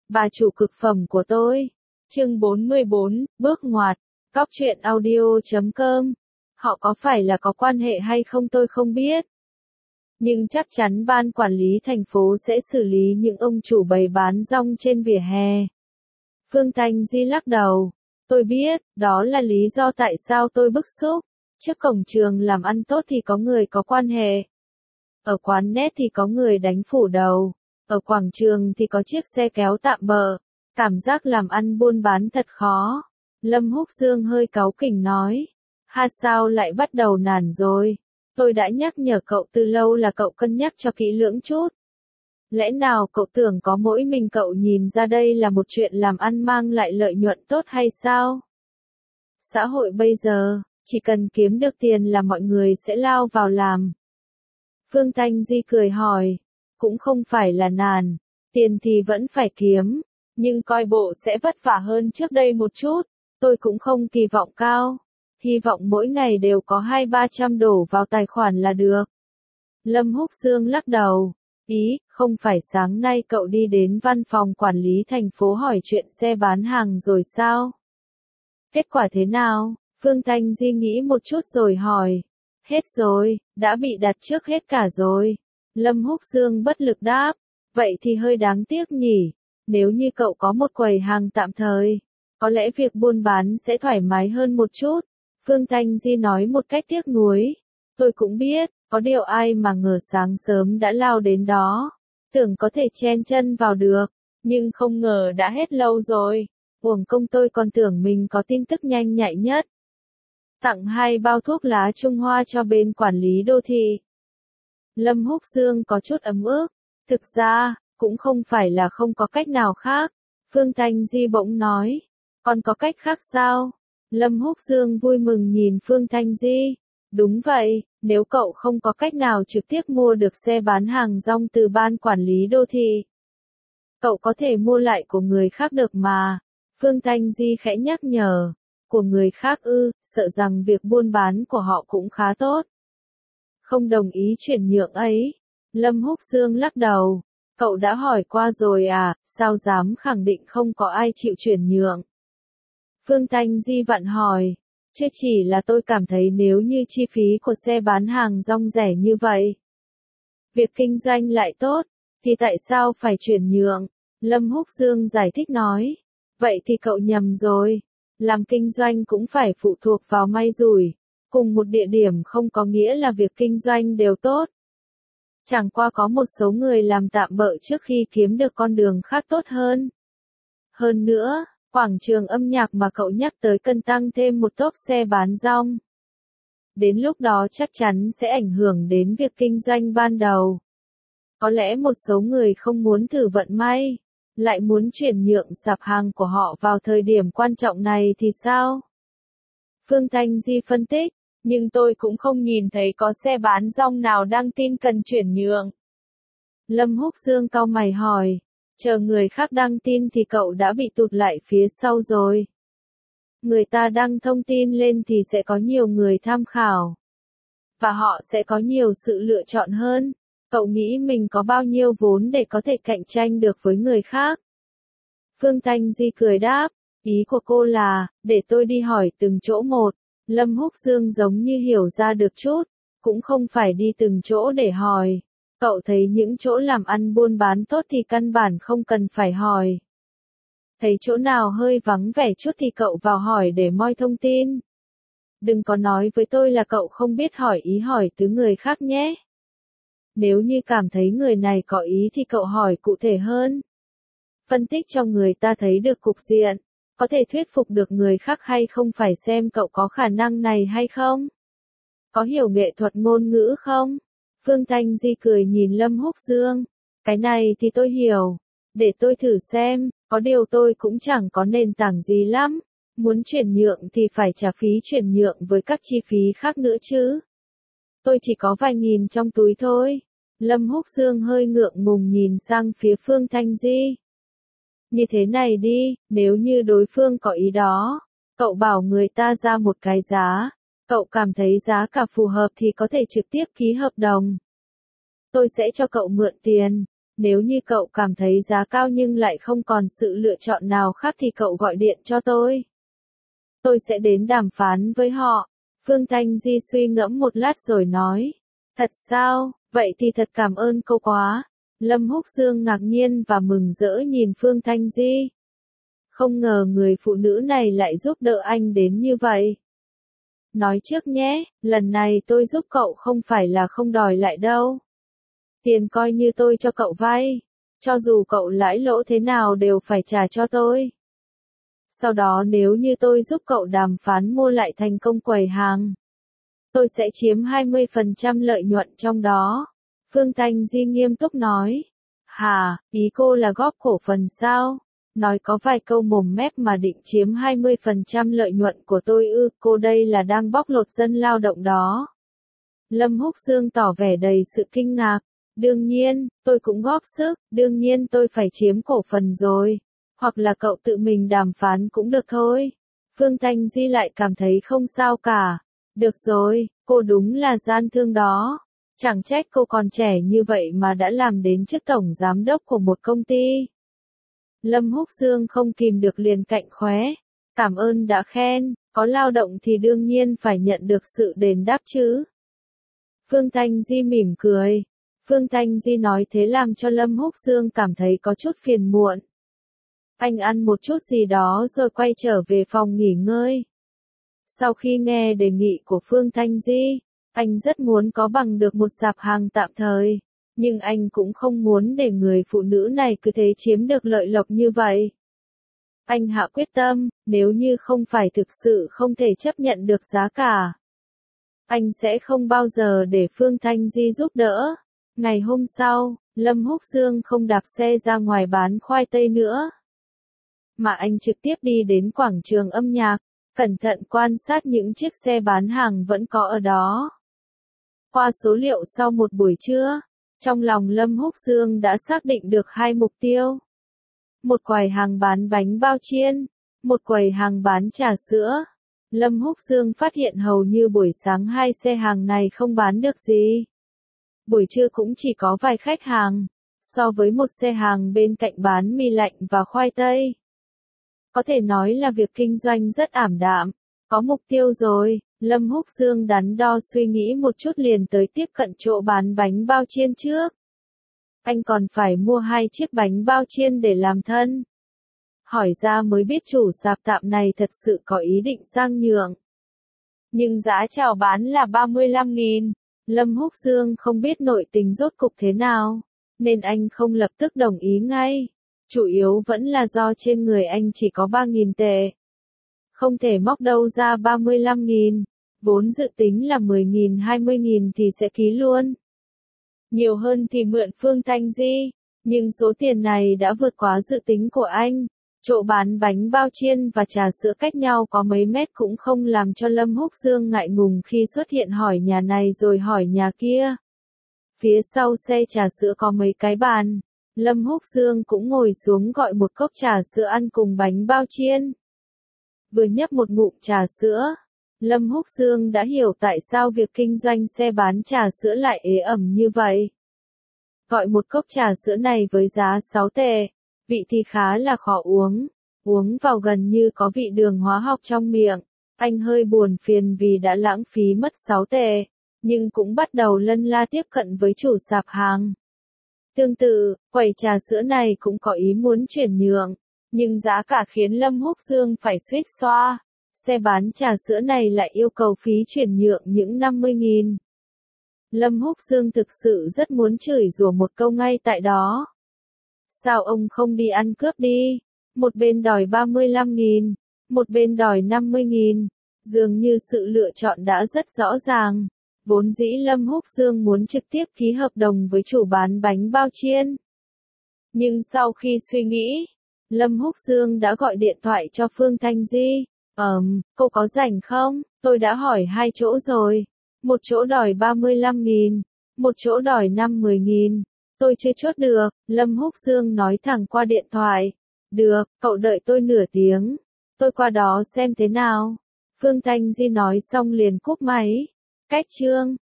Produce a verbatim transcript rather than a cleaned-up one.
bà chủ cực phẩm của tôi. Chương bốn mươi bốn, bước ngoặt. Cóc truyện audio chấm com. Họ có phải là có quan hệ hay không tôi không biết. Nhưng chắc chắn ban quản lý thành phố sẽ xử lý những ông chủ bày bán rong trên vỉa hè. Phương Thanh Di lắc đầu. Tôi biết, đó là lý do tại sao tôi bức xúc. Trước cổng trường làm ăn tốt thì có người có quan hệ. Ở quán net thì có người đánh phủ đầu. Ở quảng trường thì có chiếc xe kéo tạm bợ. Cảm giác làm ăn buôn bán thật khó. Lâm Húc Dương hơi cáu kỉnh nói. Ha sao lại bắt đầu nản rồi. Tôi đã nhắc nhở cậu từ lâu là cậu cân nhắc cho kỹ lưỡng chút. Lẽ nào cậu tưởng có mỗi mình cậu nhìn ra đây là một chuyện làm ăn mang lại lợi nhuận tốt hay sao? Xã hội bây giờ, chỉ cần kiếm được tiền là mọi người sẽ lao vào làm. Phương Thanh Di cười hỏi, cũng không phải là nản, tiền thì vẫn phải kiếm, nhưng coi bộ sẽ vất vả hơn trước đây một chút, tôi cũng không kỳ vọng cao, hy vọng mỗi ngày đều có hai ba trăm đổ vào tài khoản là được. Lâm Húc Dương lắc đầu, ý, không phải sáng nay cậu đi đến văn phòng quản lý thành phố hỏi chuyện xe bán hàng rồi sao? Kết quả thế nào? Phương Thanh Di nghĩ một chút rồi hỏi. Hết rồi, đã bị đặt trước hết cả rồi. Lâm Húc Dương bất lực đáp. Vậy thì hơi đáng tiếc nhỉ. Nếu như cậu có một quầy hàng tạm thời, có lẽ việc buôn bán sẽ thoải mái hơn một chút. Phương Thanh Di nói một cách tiếc nuối. Tôi cũng biết, có điều ai mà ngờ sáng sớm đã lao đến đó. Tưởng có thể chen chân vào được, nhưng không ngờ đã hết lâu rồi. Uổng công tôi còn tưởng mình có tin tức nhanh nhạy nhất. Tặng hai bao thuốc lá Trung Hoa cho bên quản lý đô thị. Lâm Húc Dương có chút ấm ức. Thực ra, cũng không phải là không có cách nào khác. Phương Thanh Di bỗng nói. Còn có cách khác sao? Lâm Húc Dương vui mừng nhìn Phương Thanh Di. Đúng vậy, nếu cậu không có cách nào trực tiếp mua được xe bán hàng rong từ ban quản lý đô thị, cậu có thể mua lại của người khác được mà. Phương Thanh Di khẽ nhắc nhở. Của người khác ư, sợ rằng việc buôn bán của họ cũng khá tốt. Không đồng ý chuyển nhượng ấy. Lâm Húc Dương lắc đầu. Cậu đã hỏi qua rồi à, sao dám khẳng định không có ai chịu chuyển nhượng? Phương Thanh Di vặn hỏi. Chứ chỉ là tôi cảm thấy nếu như chi phí của xe bán hàng rong rẻ như vậy, việc kinh doanh lại tốt, thì tại sao phải chuyển nhượng? Lâm Húc Dương giải thích nói. Vậy thì cậu nhầm rồi. Làm kinh doanh cũng phải phụ thuộc vào may rủi. Cùng một địa điểm không có nghĩa là việc kinh doanh đều tốt. Chẳng qua có một số người làm tạm bợ trước khi kiếm được con đường khác tốt hơn. Hơn nữa, quảng trường âm nhạc mà cậu nhắc tới cần tăng thêm một tốp xe bán rong. Đến lúc đó chắc chắn sẽ ảnh hưởng đến việc kinh doanh ban đầu. Có lẽ một số người không muốn thử vận may, lại muốn chuyển nhượng sạp hàng của họ vào thời điểm quan trọng này thì sao? Phương Thanh Di phân tích, nhưng tôi cũng không nhìn thấy có xe bán rong nào đăng tin cần chuyển nhượng. Lâm Húc Dương cau mày hỏi, chờ người khác đăng tin thì cậu đã bị tụt lại phía sau rồi. Người ta đăng thông tin lên thì sẽ có nhiều người tham khảo. Và họ sẽ có nhiều sự lựa chọn hơn. Cậu nghĩ mình có bao nhiêu vốn để có thể cạnh tranh được với người khác? Phương Thanh Di cười đáp, ý của cô là, để tôi đi hỏi từng chỗ một. Lâm Húc Dương giống như hiểu ra được chút, cũng không phải đi từng chỗ để hỏi. Cậu thấy những chỗ làm ăn buôn bán tốt thì căn bản không cần phải hỏi. Thấy chỗ nào hơi vắng vẻ chút thì cậu vào hỏi để moi thông tin. Đừng có nói với tôi là cậu không biết hỏi ý hỏi từ người khác nhé. Nếu như cảm thấy người này có ý thì cậu hỏi cụ thể hơn. Phân tích cho người ta thấy được cục diện, có thể thuyết phục được người khác hay không phải xem cậu có khả năng này hay không. Có hiểu nghệ thuật ngôn ngữ không? Phương Thanh Di cười nhìn Lâm Húc Dương. Cái này thì tôi hiểu. Để tôi thử xem, có điều tôi cũng chẳng có nền tảng gì lắm. Muốn chuyển nhượng thì phải trả phí chuyển nhượng với các chi phí khác nữa chứ. Tôi chỉ có vài nghìn trong túi thôi. Lâm Húc Dương hơi ngượng ngùng nhìn sang phía Phương Thanh Di. Như thế này đi, nếu như đối phương có ý đó, cậu bảo người ta ra một cái giá, cậu cảm thấy giá cả phù hợp thì có thể trực tiếp ký hợp đồng. Tôi sẽ cho cậu mượn tiền, Nếu như cậu cảm thấy giá cao nhưng lại không còn sự lựa chọn nào khác thì cậu gọi điện cho tôi. Tôi sẽ đến đàm phán với họ. Phương Thanh Di suy ngẫm một lát rồi nói. Thật sao, vậy thì thật cảm ơn cô quá. Lâm Húc Dương ngạc nhiên và mừng rỡ nhìn Phương Thanh Di. Không ngờ người phụ nữ này lại giúp đỡ anh đến như vậy. Nói trước nhé, lần này tôi giúp cậu không phải là không đòi lại đâu. Tiền coi như tôi cho cậu vay. Cho dù cậu lãi lỗ thế nào đều phải trả cho tôi. Sau đó nếu như tôi giúp cậu đàm phán mua lại thành công quầy hàng, tôi sẽ chiếm hai mươi phần trăm lợi nhuận trong đó. Phương Thanh Di nghiêm túc nói. Hà, ý cô là góp cổ phần sao? Nói có vài câu mồm mép mà định chiếm hai mươi phần trăm lợi nhuận của tôi ư, cô đây là đang bóc lột dân lao động đó. Lâm Húc Dương tỏ vẻ đầy sự kinh ngạc. Đương nhiên, tôi cũng góp sức, đương nhiên tôi phải chiếm cổ phần rồi. Hoặc là cậu tự mình đàm phán cũng được thôi. Phương Thanh Di lại cảm thấy không sao cả. Được rồi, cô đúng là gian thương đó. Chẳng trách cô còn trẻ như vậy mà đã làm đến chức tổng giám đốc của một công ty. Lâm Húc Dương không kìm được liền cạnh khóe. Cảm ơn đã khen, có lao động thì đương nhiên phải nhận được sự đền đáp chứ. Phương Thanh Di mỉm cười. Phương Thanh Di nói thế làm cho Lâm Húc Dương cảm thấy có chút phiền muộn. Anh ăn một chút gì đó rồi quay trở về phòng nghỉ ngơi. Sau khi nghe đề nghị của Phương Thanh Di, anh rất muốn có bằng được một sạp hàng tạm thời. Nhưng anh cũng không muốn để người phụ nữ này cứ thế chiếm được lợi lộc như vậy. Anh hạ quyết tâm, nếu như không phải thực sự không thể chấp nhận được giá cả, anh sẽ không bao giờ để Phương Thanh Di giúp đỡ. Ngày hôm sau, Lâm Húc Dương không đạp xe ra ngoài bán khoai tây nữa, mà anh trực tiếp đi đến quảng trường âm nhạc, cẩn thận quan sát những chiếc xe bán hàng vẫn có ở đó. Qua số liệu sau một buổi trưa, trong lòng Lâm Húc Dương đã xác định được hai mục tiêu. Một quầy hàng bán bánh bao chiên, một quầy hàng bán trà sữa. Lâm Húc Dương phát hiện hầu như buổi sáng hai xe hàng này không bán được gì. Buổi trưa cũng chỉ có vài khách hàng, so với một xe hàng bên cạnh bán mì lạnh và khoai tây. Có thể nói là việc kinh doanh rất ảm đạm. Có mục tiêu rồi, Lâm Húc Dương đắn đo suy nghĩ một chút liền tới tiếp cận chỗ bán bánh bao chiên trước. Anh còn phải mua hai chiếc bánh bao chiên để làm thân. Hỏi ra mới biết chủ sạp tạm này thật sự có ý định sang nhượng. Nhưng giá chào bán là ba mươi lăm nghìn. Lâm Húc Dương không biết nội tình rốt cục thế nào, nên anh không lập tức đồng ý ngay. Chủ yếu vẫn là do trên người anh chỉ có ba nghìn tệ. Không thể móc đâu ra ba mươi lăm nghìn, vốn dự tính là mười nghìn hai mươi nghìn thì sẽ ký luôn. Nhiều hơn thì mượn Phương Thanh Di, nhưng số tiền này đã vượt quá dự tính của anh. Chỗ bán bánh bao chiên và trà sữa cách nhau có mấy mét cũng không làm cho Lâm Húc Dương ngại ngùng khi xuất hiện hỏi nhà này rồi hỏi nhà kia. Phía sau xe trà sữa có mấy cái bàn. Lâm Húc Dương cũng ngồi xuống gọi một cốc trà sữa ăn cùng bánh bao chiên. Vừa nhấp một ngụm trà sữa, Lâm Húc Dương đã hiểu tại sao việc kinh doanh xe bán trà sữa lại ế ẩm như vậy. Gọi một cốc trà sữa này với giá sáu tệ, vị thì khá là khó uống, uống vào gần như có vị đường hóa học trong miệng. Anh hơi buồn phiền vì đã lãng phí mất sáu tệ, nhưng cũng bắt đầu lân la tiếp cận với chủ sạp hàng. Tương tự, quầy trà sữa này cũng có ý muốn chuyển nhượng, nhưng giá cả khiến Lâm Húc Dương phải suýt xoa. Xe bán trà sữa này lại yêu cầu phí chuyển nhượng những năm mươi nghìn. Lâm Húc Dương thực sự rất muốn chửi rủa một câu ngay tại đó. Sao ông không đi ăn cướp đi? Một bên đòi ba mươi lăm nghìn, một bên đòi năm mươi nghìn. Dường như sự lựa chọn đã rất rõ ràng. Vốn dĩ Lâm Húc Dương muốn trực tiếp ký hợp đồng với chủ bán bánh bao chiên. Nhưng sau khi suy nghĩ, Lâm Húc Dương đã gọi điện thoại cho Phương Thanh Di. Ờm, cô có rảnh không? Tôi đã hỏi hai chỗ rồi. Một chỗ đòi ba mươi lăm nghìn, một chỗ đòi năm mươi nghìn. Tôi chưa chốt được, Lâm Húc Dương nói thẳng qua điện thoại. Được, cậu đợi tôi nửa tiếng. Tôi qua đó xem thế nào. Phương Thanh Di nói xong liền cúp máy. Cách chương